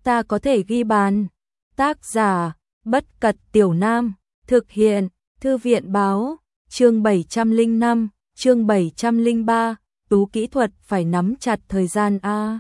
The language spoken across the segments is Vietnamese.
ta có thể ghi bàn. Tác giả, Bất Cật Tiểu Nam, thực hiện, Thư viện Báo, chương 705, chương 703, tú kỹ thuật phải nắm chặt thời gian a.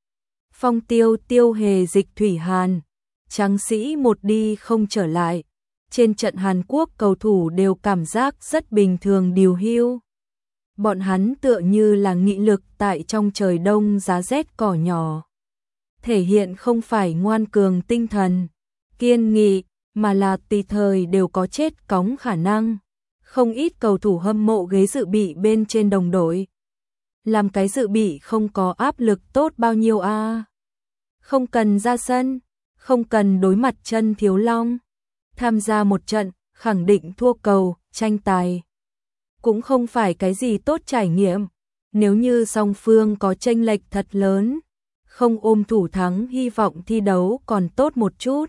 Phong Tiêu Tiêu Hề dịch thủy hàn, tráng sĩ một đi không trở lại. Trên trận Hàn Quốc cầu thủ đều cảm giác rất bình thường điều hưu. Bọn hắn tựa như là nghị lực tại trong trời đông giá rét cỏ nhỏ. Thể hiện không phải ngoan cường tinh thần, kiên nghị, mà là tùy thời đều có chết cóng khả năng. Không ít cầu thủ hâm mộ ghế dự bị bên trên đồng đội. Làm cái dự bị không có áp lực tốt bao nhiêu a. Không cần ra sân, không cần đối mặt Chân Thiếu Long. Tham gia một trận, khẳng định thua cầu, tranh tài. Cũng không phải cái gì tốt trải nghiệm. Nếu như song phương có chênh lệch thật lớn, không ôm thủ thắng hy vọng thi đấu còn tốt một chút.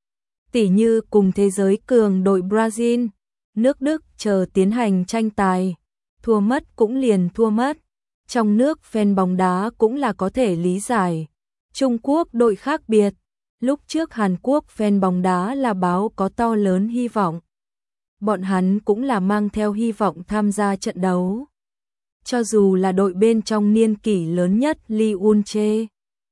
Tỉ như cùng thế giới cường đội Brazil, nước Đức chờ tiến hành tranh tài, thua mất cũng liền thua mất. Trong nước fan bóng đá cũng là có thể lý giải. Trung Quốc đội khác biệt, lúc trước Hàn Quốc fan bóng đá là báo có to lớn hy vọng. Bọn hắn cũng là mang theo hy vọng tham gia trận đấu. Cho dù là đội bên trong niên kỷ lớn nhất Lee Un-che,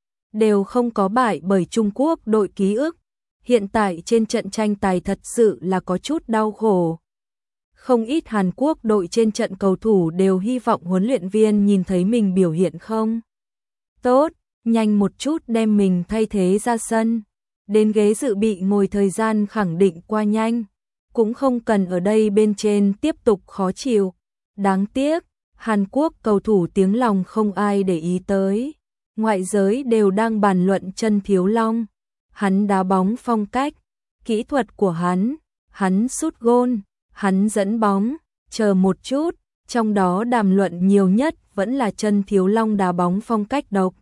đều không có bại bởi Trung Quốc đội ký ức. Hiện tại trên trận tranh tài thật sự là có chút đau khổ. Không ít Hàn Quốc đội trên trận cầu thủ đều hy vọng huấn luyện viên nhìn thấy mình biểu hiện không tốt, nhanh một chút đem mình thay thế ra sân. Đến ghế dự bị ngồi thời gian khẳng định qua nhanh, cũng không cần ở đây bên trên tiếp tục khó chịu. Đáng tiếc, Hàn Quốc cầu thủ tiếng lòng không ai để ý tới. Ngoại giới đều đang bàn luận Chân Thiếu Long. Hắn đá bóng phong cách, kỹ thuật của hắn sút gôn, hắn dẫn bóng, chờ một chút, trong đó đàm luận nhiều nhất vẫn là Chân Thiếu Long đá bóng phong cách độc.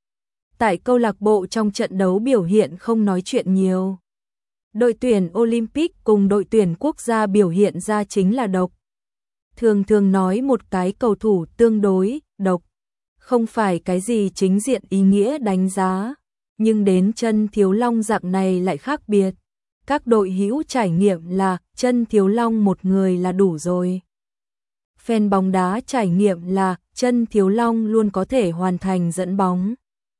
Tại câu lạc bộ trong trận đấu biểu hiện không nói chuyện nhiều. Đội tuyển Olympic cùng đội tuyển quốc gia biểu hiện ra chính là độc. Thường nói một cái cầu thủ tương đối độc, không phải cái gì chính diện ý nghĩa đánh giá. Nhưng đến Chân Thiếu Long dạng này lại khác biệt. Các đội hữu trải nghiệm là Chân Thiếu Long một người là đủ rồi. Fan bóng đá trải nghiệm là Chân Thiếu Long luôn có thể hoàn thành dẫn bóng.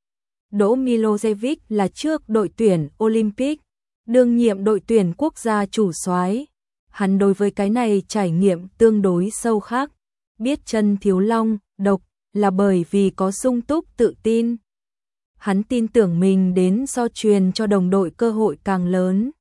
Đỗ Milosevic là trước đội tuyển Olympic, đương nhiệm đội tuyển quốc gia chủ soái. Hắn đối với cái này trải nghiệm tương đối sâu khác. Biết Chân Thiếu Long độc là bởi vì có sung túc tự tin. Hắn tin tưởng mình đến so truyền cho đồng đội cơ hội càng lớn.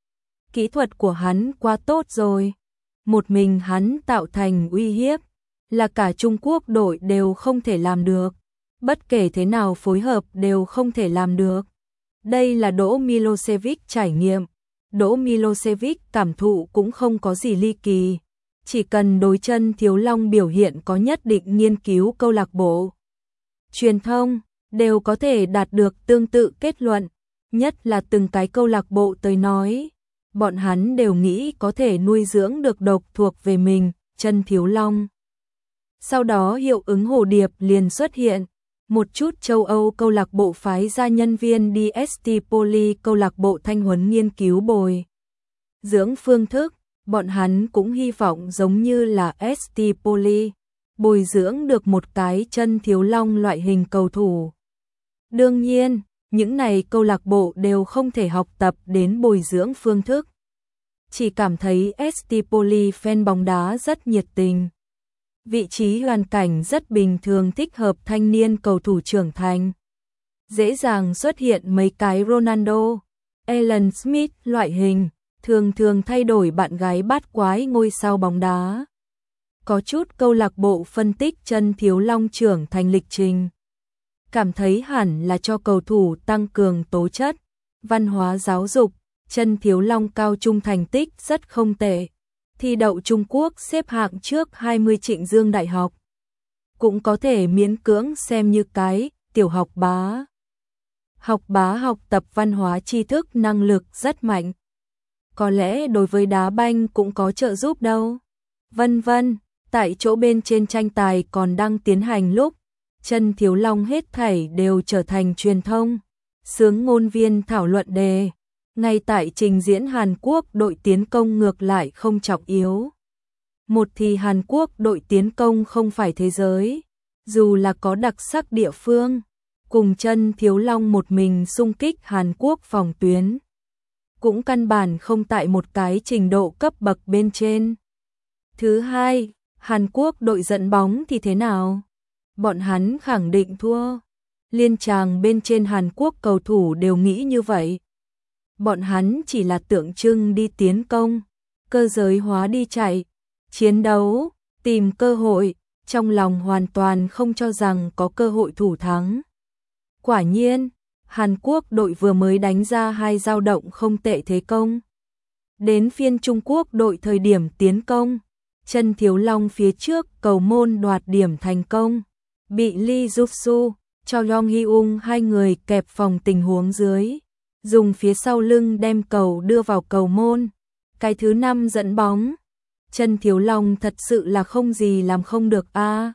Kỹ thuật của hắn quá tốt rồi. Một mình hắn tạo thành uy hiếp, là cả Trung Quốc đội đều không thể làm được. Bất kể thế nào phối hợp đều không thể làm được. Đây là Đỗ Milosevic trải nghiệm. Đỗ Milosevic cảm thụ cũng không có gì ly kỳ. Chỉ cần đối Chân Thiếu Long biểu hiện có nhất định nghiên cứu câu lạc bộ, truyền thông, đều có thể đạt được tương tự kết luận, nhất là từng cái câu lạc bộ tới nói, bọn hắn đều nghĩ có thể nuôi dưỡng được độc thuộc về mình, Chân Thiếu Long. Sau đó hiệu ứng hồ điệp liền xuất hiện, một chút châu Âu câu lạc bộ phái ra nhân viên đi ST Poly câu lạc bộ thanh huấn nghiên cứu bồi dưỡng phương thức, bọn hắn cũng hy vọng giống như là ST Poly, bồi dưỡng được một cái Chân Thiếu Long loại hình cầu thủ. Đương nhiên, những này câu lạc bộ đều không thể học tập đến bồi dưỡng phương thức. Chỉ cảm thấy ST Poly fan bóng đá rất nhiệt tình. Vị trí hoàn cảnh rất bình thường thích hợp thanh niên cầu thủ trưởng thành. Dễ dàng xuất hiện mấy cái Ronaldo, Alan Smith loại hình, thường thay đổi bạn gái bát quái ngôi sao bóng đá. Có chút câu lạc bộ phân tích Chân Thiếu Long trưởng thành lịch trình. Cảm thấy hẳn là cho cầu thủ tăng cường tố chất, văn hóa giáo dục. Chân Thiếu Long cao trung thành tích rất không tệ. Thi đậu Trung Quốc xếp hạng trước 20 Trịnh Dương Đại học. Cũng có thể miễn cưỡng xem như cái tiểu học bá. Học bá học tập văn hóa tri thức năng lực rất mạnh. Có lẽ đối với đá banh cũng có trợ giúp đâu. Vân vân, tại chỗ bên trên tranh tài còn đang tiến hành lúc, Chân Thiếu Long hết thảy đều trở thành truyền thông. Sướng ngôn viên thảo luận đề. Ngay tại trình diễn Hàn Quốc đội tiến công ngược lại không trọng yếu. Một thì Hàn Quốc đội tiến công không phải thế giới, dù là có đặc sắc địa phương, cùng Chân Thiếu Long một mình xung kích Hàn Quốc phòng tuyến, cũng căn bản không tại một cái trình độ cấp bậc bên trên. Thứ hai, Hàn Quốc đội dẫn bóng thì thế nào? Bọn hắn khẳng định thua. Liên tràng bên trên Hàn Quốc cầu thủ đều nghĩ như vậy. Bọn hắn chỉ là tượng trưng đi tiến công, cơ giới hóa đi chạy, chiến đấu, tìm cơ hội, trong lòng hoàn toàn không cho rằng có cơ hội thủ thắng. Quả nhiên, Hàn Quốc đội vừa mới đánh ra hai dao động không tệ thế công. Đến phiên Trung Quốc đội thời điểm tiến công, Chân Thiếu Long phía trước cầu môn đoạt điểm thành công, bị Lee Juk-su, cho Yong Hyun hai người kẹp phòng tình huống dưới, dùng phía sau lưng đem cầu đưa vào cầu môn. Cái thứ 5 dẫn bóng. Chân Thiếu Long thật sự là không gì làm không được a.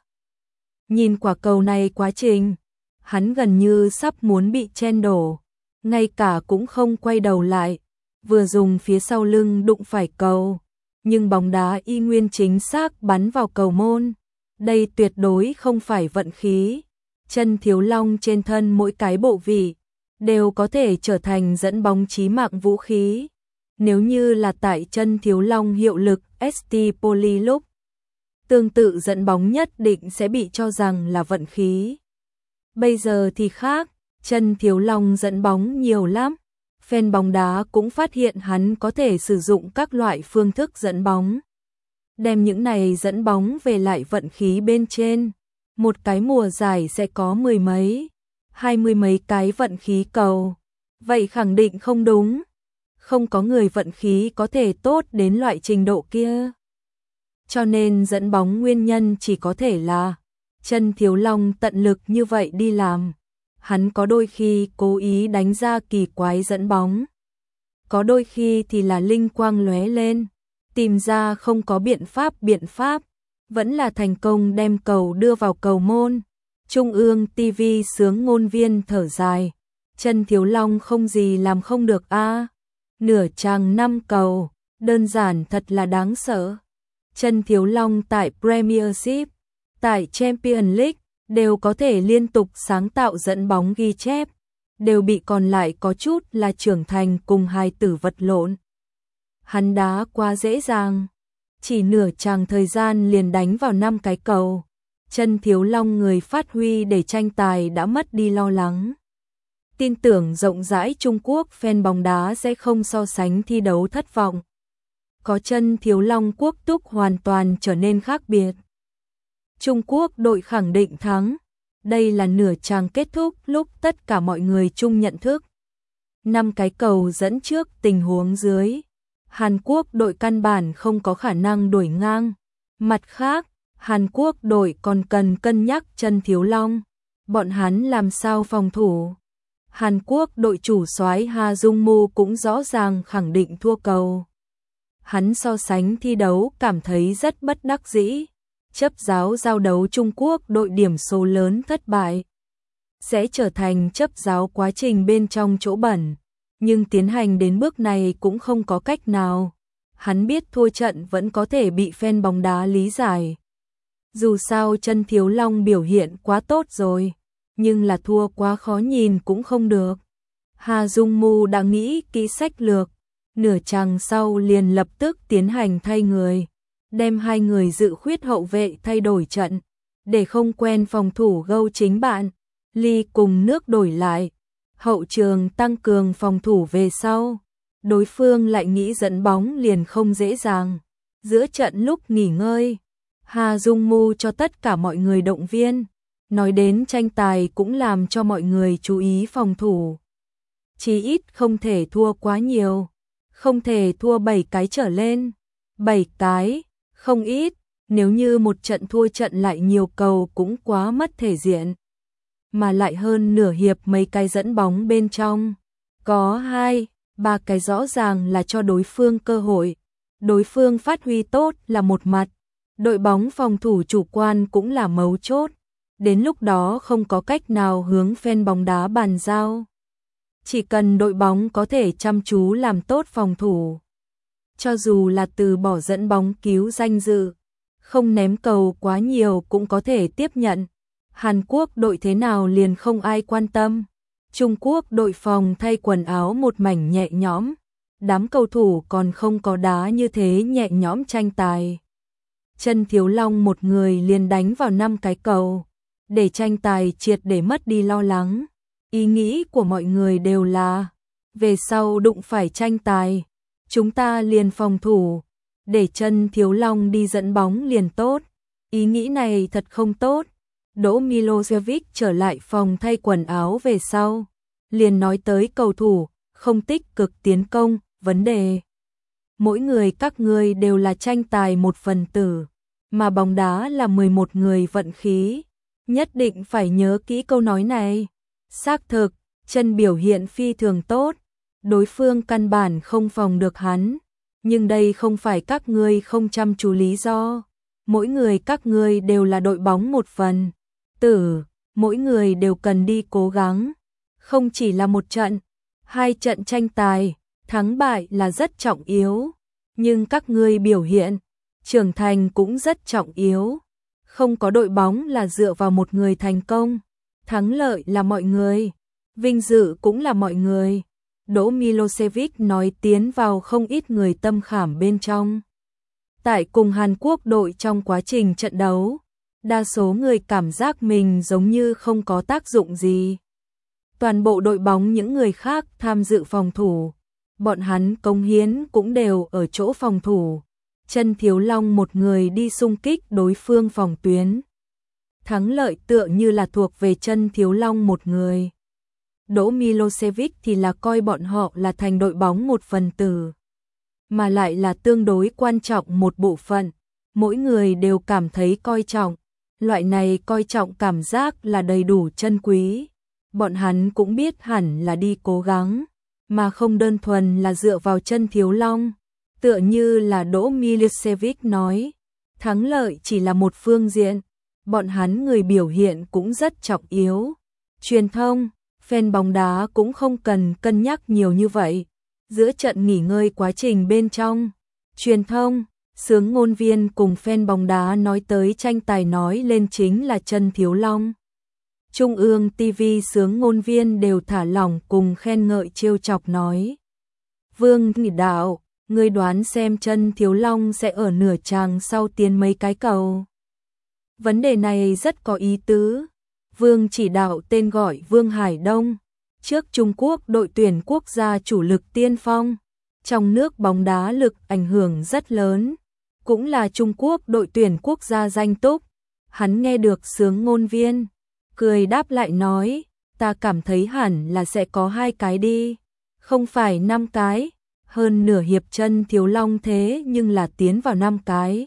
Nhìn quả cầu này quá trình, hắn gần như sắp muốn bị chen đổ, ngay cả cũng không quay đầu lại, vừa dùng phía sau lưng đụng phải cầu, nhưng bóng đá y nguyên chính xác bắn vào cầu môn. Đây tuyệt đối không phải vận khí. Chân Thiếu Long trên thân mỗi cái bộ vị đều có thể trở thành dẫn bóng chí mạng vũ khí. Nếu như là tại Chân Thiếu Long hiệu lực ST Poly lúc, tương tự dẫn bóng nhất định sẽ bị cho rằng là vận khí. Bây giờ thì khác, Chân Thiếu Long dẫn bóng nhiều lắm. Fan bóng đá cũng phát hiện hắn có thể sử dụng các loại phương thức dẫn bóng. Đem những này dẫn bóng về lại vận khí bên trên. Một cái mùa giải sẽ có 10 mấy, 20 mấy cái vận khí cầu. Vậy khẳng định không đúng. Không có người vận khí có thể tốt đến loại trình độ kia. Cho nên dẫn bóng nguyên nhân chỉ có thể là Chân Thiếu Long tận lực như vậy đi làm. Hắn có đôi khi cố ý đánh ra kỳ quái dẫn bóng. Có đôi khi thì là linh quang lóe lên, tìm ra không có biện pháp, vẫn là thành công đem cầu đưa vào cầu môn. Trung ương TV sướng ngôn viên thở dài. Chân Thiếu Long không gì làm không được a. Nửa chàng 5 cầu, đơn giản thật là đáng sợ. Chân Thiếu Long tại Premiership, tại Champions League đều có thể liên tục sáng tạo dẫn bóng ghi chép, đều bị còn lại có chút là trưởng thành cùng hài tử vật lộn. Hắn đá quá dễ dàng, chỉ nửa chàng thời gian liền đánh vào 5 cái cầu. Chân Thiếu Long người phát huy để tranh tài đã mất đi lo lắng. Tin tưởng rộng rãi Trung Quốc fan bóng đá sẽ không so sánh thi đấu thất vọng. Có Chân Thiếu Long quốc túc hoàn toàn trở nên khác biệt. Trung Quốc đội khẳng định thắng. Đây là nửa chàng kết thúc lúc tất cả mọi người chung nhận thức. 5 cái cầu dẫn trước tình huống dưới. Hàn Quốc đội căn bản không có khả năng đuổi ngang. Mặt khác, Hàn Quốc đội còn cần cân nhắc Chân Thiếu Long. Bọn hắn làm sao phòng thủ. Hàn Quốc đội chủ soái Ha Dung Mu cũng rõ ràng khẳng định thua cầu. Hắn so sánh thi đấu cảm thấy rất bất đắc dĩ. Chấp giáo giao đấu Trung Quốc đội điểm số lớn thất bại sẽ trở thành chấp giáo quá trình bên trong chỗ bẩn, nhưng tiến hành đến bước này cũng không có cách nào. Hắn biết thua trận vẫn có thể bị fan bóng đá lý giải. Dù sao Chân Thiếu Long biểu hiện quá tốt rồi, nhưng là thua quá khó nhìn cũng không được. Hà Dung Mu đã nghĩ kỹ sách lược, nửa chàng sau liền lập tức tiến hành thay người. Đem hai người dự khuyết hậu vệ thay đổi trận, để không quen phòng thủ gâu chính bạn. Ly cùng nước đổi lại, hậu trường tăng cường phòng thủ về sau. Đối phương lại nghĩ dẫn bóng liền không dễ dàng. Giữa trận lúc nghỉ ngơi, Hà Dung Mu cho tất cả mọi người động viên. Nói đến tranh tài cũng làm cho mọi người chú ý phòng thủ. Chí ít không thể thua quá nhiều, không thể thua 7 cái trở lên. 7 cái không ít, nếu như một trận thua trận lại nhiều cầu cũng quá mất thể diện. Mà lại hơn nửa hiệp mấy cái dẫn bóng bên trong, có 2, 3 cái rõ ràng là cho đối phương cơ hội. Đối phương phát huy tốt là một mặt, đội bóng phòng thủ chủ quan cũng là mấu chốt. Đến lúc đó không có cách nào hướng fan bóng đá bàn giao. Chỉ cần đội bóng có thể chăm chú làm tốt phòng thủ, cho dù là từ bỏ dẫn bóng cứu danh dự, không ném cầu quá nhiều cũng có thể tiếp nhận. Hàn Quốc đội thế nào liền không ai quan tâm. Trung Quốc đội phòng thay quần áo một mảnh nhẹ nhõm, đám cầu thủ còn không có đá như thế nhẹ nhõm tranh tài. Chân Thiếu Long một người liền đánh vào 5 cái cầu, để tranh tài triệt để mất đi lo lắng. Ý nghĩ của mọi người đều là, về sau đụng phải tranh tài, chúng ta liền phòng thủ, để Chân Thiếu Long đi dẫn bóng liền tốt. Ý nghĩ này thật không tốt. Đỗ Milosevic trở lại phòng thay quần áo về sau, liền nói tới cầu thủ, không tích cực tiến công, vấn đề. Mỗi người các ngươi đều là tranh tài một phần tử, mà bóng đá là 11 người vận khí. Nhất định phải nhớ kỹ câu nói này. Xác thực, Chân biểu hiện phi thường tốt, đối phương căn bản không phòng được hắn. Nhưng đây không phải các ngươi không chăm chú lý do. Mỗi người các ngươi đều là đội bóng một phần tử, mỗi người đều cần đi cố gắng. Không chỉ là một trận, 2 trận tranh tài, thắng bại là rất trọng yếu. Nhưng các ngươi biểu hiện, trưởng thành cũng rất trọng yếu. Không có đội bóng là dựa vào một người thành công. Thắng lợi là mọi người, vinh dự cũng là mọi người. Đỗ Milosevic nói tiến vào không ít người tâm khảm bên trong. Tại cùng Hàn Quốc đội trong quá trình trận đấu, đa số người cảm giác mình giống như không có tác dụng gì. Toàn bộ đội bóng những người khác tham dự phòng thủ, bọn hắn cống hiến cũng đều ở chỗ phòng thủ. Chân Thiếu Long một người đi xung kích đối phương phòng tuyến. Thắng lợi tựa như là thuộc về Chân Thiếu Long một người. Đỗ Milosevic thì là coi bọn họ là thành đội bóng một phần tử, mà lại là tương đối quan trọng một bộ phận. Mỗi người đều cảm thấy coi trọng. Loại này coi trọng cảm giác là đầy đủ chân quý. Bọn hắn cũng biết hẳn là đi cố gắng, mà không đơn thuần là dựa vào Chân Thiếu Long. Tựa như là Đỗ Milosevic nói, thắng lợi chỉ là một phương diện, bọn hắn người biểu hiện cũng rất trọng yếu. Truyền thông, fan bóng đá cũng không cần cân nhắc nhiều như vậy. Giữa trận nghỉ ngơi quá trình bên trong, truyền thông, xướng ngôn viên cùng fan bóng đá nói tới tranh tài nói lên chính là Chân Thiếu Long. Trung ương TV xướng ngôn viên đều thả lỏng cùng khen ngợi trêu chọc nói. Vương Nghị Đạo, ngươi đoán xem Chân Thiếu Long sẽ ở nửa chàng sau tiến mấy cái cầu. Vấn đề này rất có ý tứ. Vương chỉ đạo tên gọi Vương Hải Đông, trước Trung Quốc đội tuyển quốc gia chủ lực tiên phong. Trong nước bóng đá lực ảnh hưởng rất lớn, cũng là Trung Quốc đội tuyển quốc gia danh túc. Hắn nghe được xướng ngôn viên, cười đáp lại nói, ta cảm thấy hẳn là sẽ có 2 cái đi, không phải 5 cái. Hơn nửa hiệp Chân Thiếu Long thế nhưng là tiến vào 5 cái.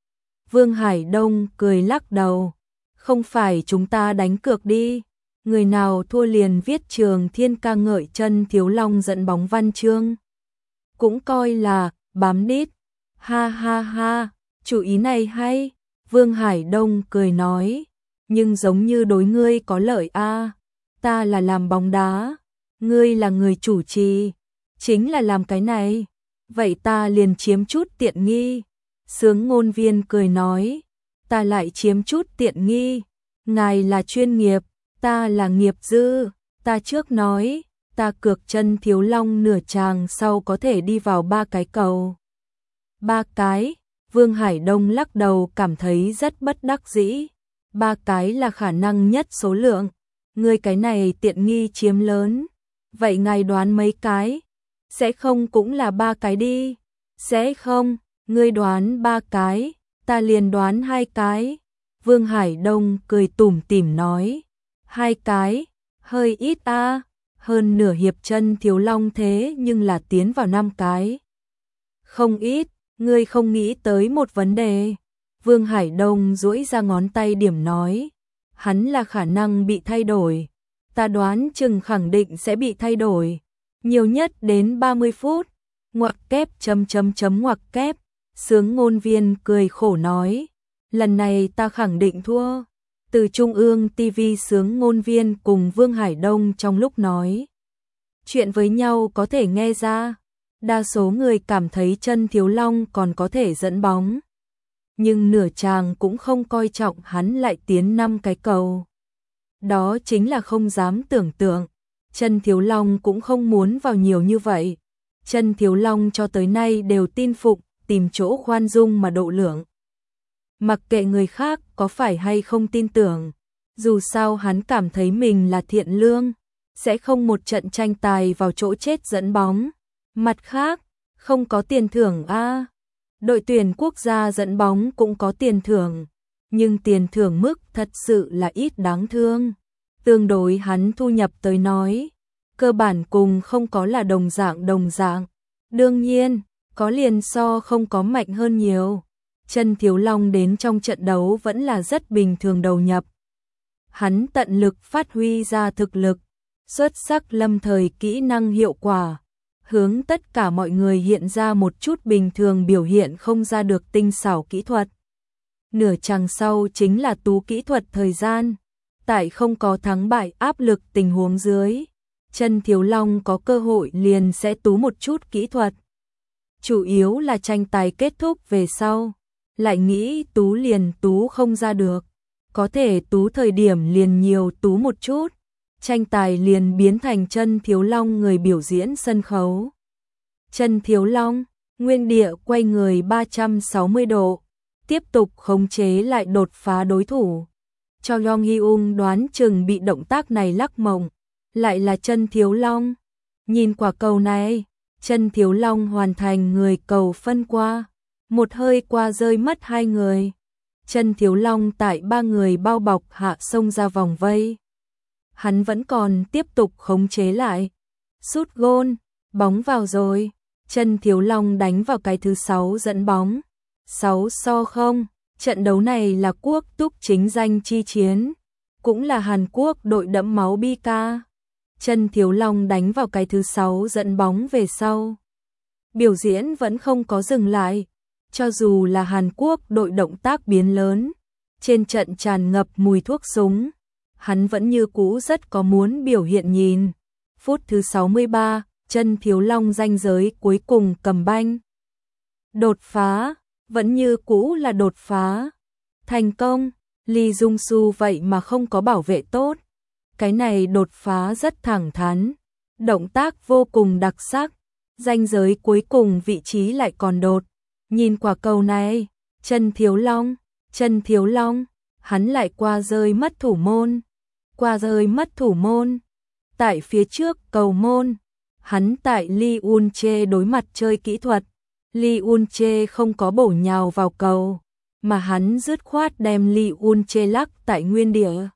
Vương Hải Đông cười lắc đầu, không phải chúng ta đánh cược đi, người nào thua liền viết Trường Thiên ca ngợi Chân Thiếu Long dẫn bóng văn chương. Cũng coi là bám đít. Ha ha ha, chủ ý này hay. Vương Hải Đông cười nói, nhưng giống như đối ngươi có lợi a. Ta là làm bóng đá, ngươi là người chủ trì, chính là làm cái này, vậy ta liền chiếm chút tiện nghi. Xướng ngôn viên cười nói, ta lại chiếm chút tiện nghi, ngài là chuyên nghiệp, ta là nghiệp dư. Ta trước nói, ta cược Chân Thiếu Long nửa chàng sau có thể đi vào 3 cái cầu. 3 cái, Vương Hải Đông lắc đầu cảm thấy rất bất đắc dĩ. 3 cái là khả năng nhất số lượng, ngươi cái này tiện nghi chiếm lớn. Vậy ngài đoán mấy cái? Sẽ không cũng là 3 cái đi. Sẽ không, ngươi đoán 3 cái, ta liền đoán 2 cái. Vương Hải Đông cười tủm tỉm nói, 2 cái, hơi ít a. Hơn nửa hiệp Chân Thiếu Long thế nhưng là tiến vào 5 cái. Không ít, ngươi không nghĩ tới một vấn đề. Vương Hải Đông duỗi ra ngón tay điểm nói, hắn là khả năng bị thay đổi. Ta đoán chừng khẳng định sẽ bị thay đổi, nhiều nhất đến 30 phút. Ngoặc kép ngoặc kép. Xướng ngôn viên cười khổ nói, lần này ta khẳng định thua. Từ Trung ương TV xướng ngôn viên cùng Vương Hải Đông trong lúc nói chuyện với nhau có thể nghe ra. Đa số người cảm thấy Chân Thiếu Long còn có thể dẫn bóng. Nhưng nửa chàng cũng không coi trọng hắn lại tiến 5 cái cầu. Đó chính là không dám tưởng tượng. Chân Thiếu Long cũng không muốn vào nhiều như vậy. Chân Thiếu Long cho tới nay đều tin phục, tìm chỗ khoan dung mà độ lượng. Mặc kệ người khác có phải hay không tin tưởng, dù sao hắn cảm thấy mình là thiện lương, sẽ không một trận tranh tài vào chỗ chết dẫn bóng. Mặt khác, không có tiền thưởng a. Đội tuyển quốc gia dẫn bóng cũng có tiền thưởng, nhưng tiền thưởng mức thật sự là ít đáng thương. Tương đối hắn thu nhập tới nói, cơ bản cùng không có là đồng dạng. Đương nhiên, có liền so không có mạnh hơn nhiều. Chân Thiếu Long đến trong trận đấu vẫn là rất bình thường đầu nhập. Hắn tận lực phát huy ra thực lực, xuất sắc lâm thời kỹ năng hiệu quả, hướng tất cả mọi người hiện ra một chút bình thường biểu hiện không ra được tinh xảo kỹ thuật. Nửa chặng sau chính là tú kỹ thuật thời gian, tại không có thắng bại áp lực tình huống dưới, Chân Thiếu Long có cơ hội liền sẽ tú một chút kỹ thuật. Chủ yếu là tranh tài kết thúc về sau, lại nghĩ tú liền tú không ra được, có thể tú thời điểm liền nhiều tú một chút, tranh tài liền biến thành Chân Thiếu Long người biểu diễn sân khấu. Chân Thiếu Long, nguyên địa quay người 360 độ, tiếp tục khống chế lại đột phá đối thủ. Cho Yong Hyun đoán chừng bị động tác này lắc mộng, lại là Chân Thiếu Long. Nhìn quả cầu này, Chân Thiếu Long hoàn thành người cầu phân qua, một hơi qua rơi mất 2 người. Chân Thiếu Long tại 3 người bao bọc hạ xông ra vòng vây. Hắn vẫn còn tiếp tục khống chế lại. Sút gôn, bóng vào rồi. Chân Thiếu Long đánh vào cái thứ 6 dẫn bóng. 6-0, trận đấu này là quốc túc chính danh chi chiến, cũng là Hàn Quốc đội đẫm máu bi ca. Chân Thiếu Long đánh vào cái thứ 6 dẫn bóng về sau. Biểu diễn vẫn không có dừng lại, cho dù là Hàn Quốc đội động tác biến lớn, trên trận tràn ngập mùi thuốc súng, hắn vẫn như cũ rất có muốn biểu hiện nhìn. Phút thứ 63, Chân Thiếu Long ranh giới cuối cùng cầm banh. Đột phá, vẫn như cũ là đột phá. Thành công, Lee Jung Soo vậy mà không có bảo vệ tốt. Cái này đột phá rất thẳng thắn, động tác vô cùng đặc sắc, ranh giới cuối cùng vị trí lại còn đột. Nhìn quả cầu này, Chân Thiếu Long, hắn lại qua rơi mất thủ môn. Tại phía trước cầu môn, hắn tại Lee Un Che đối mặt chơi kỹ thuật, Lee Un Che không có bổ nhào vào cầu, mà hắn dứt khoát đem Lee Un Che lắc tại nguyên địa.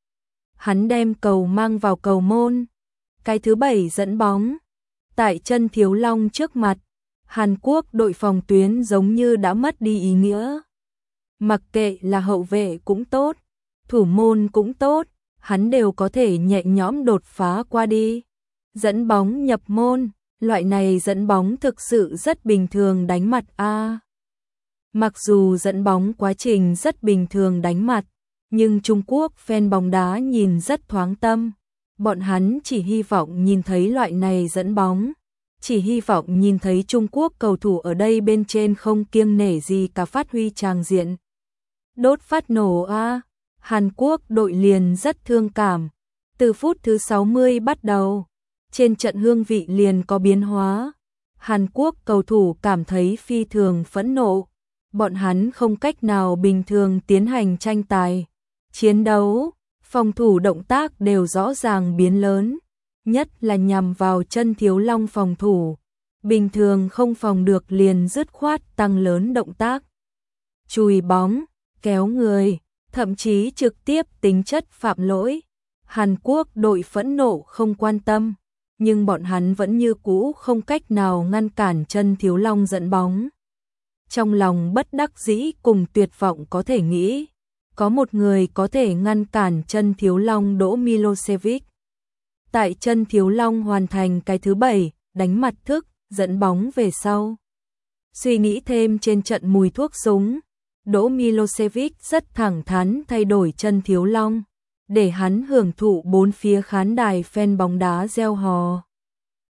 Hắn đem cầu mang vào cầu môn. Cái thứ 7 dẫn bóng, tại Chân Thiếu Long trước mặt, Hàn Quốc đội phòng tuyến giống như đã mất đi ý nghĩa. Mặc kệ là hậu vệ cũng tốt, thủ môn cũng tốt, hắn đều có thể nhẹ nhõm đột phá qua đi. Dẫn bóng nhập môn, loại này dẫn bóng thực sự rất bình thường đánh mặt a. Mặc dù dẫn bóng quá trình rất bình thường đánh mặt, nhưng Trung Quốc fan bóng đá nhìn rất thoáng tâm. Bọn hắn chỉ hy vọng nhìn thấy loại này dẫn bóng, chỉ hy vọng nhìn thấy Trung Quốc cầu thủ ở đây bên trên không kiêng nể gì cả phát huy tràng diện. Đốt phát nổ a. Hàn Quốc đội liền rất thương cảm. Từ phút thứ 60 bắt đầu, trên trận hương vị liền có biến hóa. Hàn Quốc cầu thủ cảm thấy phi thường phẫn nộ. Bọn hắn không cách nào bình thường tiến hành tranh tài, chiến đấu, phòng thủ động tác đều rõ ràng biến lớn, nhất là nhằm vào Chân Thiếu Long phòng thủ. Bình thường không phòng được liền dứt khoát tăng lớn động tác. Chùi bóng, kéo người, thậm chí trực tiếp tính chất phạm lỗi. Hàn Quốc đội phẫn nộ không quan tâm, nhưng bọn hắn vẫn như cũ không cách nào ngăn cản Chân Thiếu Long dẫn bóng. Trong lòng bất đắc dĩ cùng tuyệt vọng có thể nghĩ, có một người có thể ngăn cản Chân Thiếu Long Đỗ Milosevic. Tại Chân Thiếu Long hoàn thành cái thứ 7, đánh mặt thức, dẫn bóng về sau. Suy nghĩ thêm trên trận mùi thuốc súng, Đỗ Milosevic rất thẳng thắn thay đổi Chân Thiếu Long, để hắn hưởng thụ bốn phía khán đài fan bóng đá reo hò.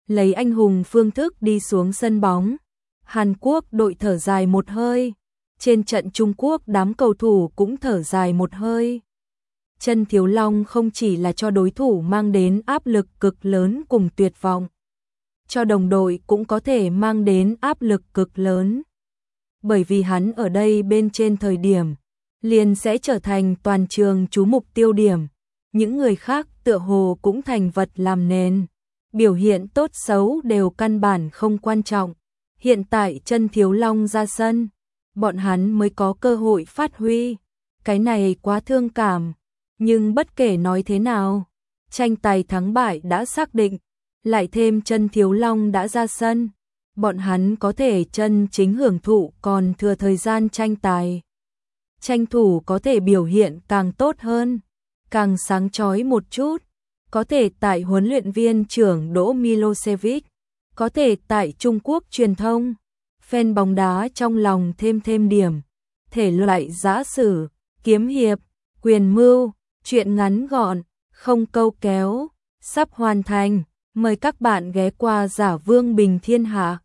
lấy anh hùng phương thức đi xuống sân bóng. Hàn Quốc đội thở dài một hơi, trên trận Trung Quốc đám cầu thủ cũng thở dài một hơi. Chân Thiếu Long không chỉ là cho đối thủ mang đến áp lực cực lớn cùng tuyệt vọng, cho đồng đội cũng có thể mang đến áp lực cực lớn. Bởi vì hắn ở đây bên trên thời điểm, liền sẽ trở thành toàn trường chú mục tiêu điểm. Những người khác tựa hồ cũng thành vật làm nền. Biểu hiện tốt xấu đều căn bản không quan trọng. Hiện tại Chân Thiếu Long ra sân, bọn hắn mới có cơ hội phát huy. Cái này quá thương cảm. Nhưng bất kể nói thế nào, tranh tài thắng bại đã xác định. Lại thêm Chân Thiếu Long đã ra sân, bọn hắn có thể chân chính hưởng thụ còn thừa thời gian tranh tài. Tranh thủ có thể biểu hiện càng tốt hơn, càng sáng chói một chút, có thể tại huấn luyện viên trưởng Đỗ Milosevic, có thể tại Trung Quốc truyền thông, fan bóng đá trong lòng thêm điểm. Thể loại giã sử, kiếm hiệp, quyền mưu, truyện ngắn gọn, không câu kéo, sắp hoàn thành. Mời các bạn ghé qua Giả Vương Bình Thiên Hạ.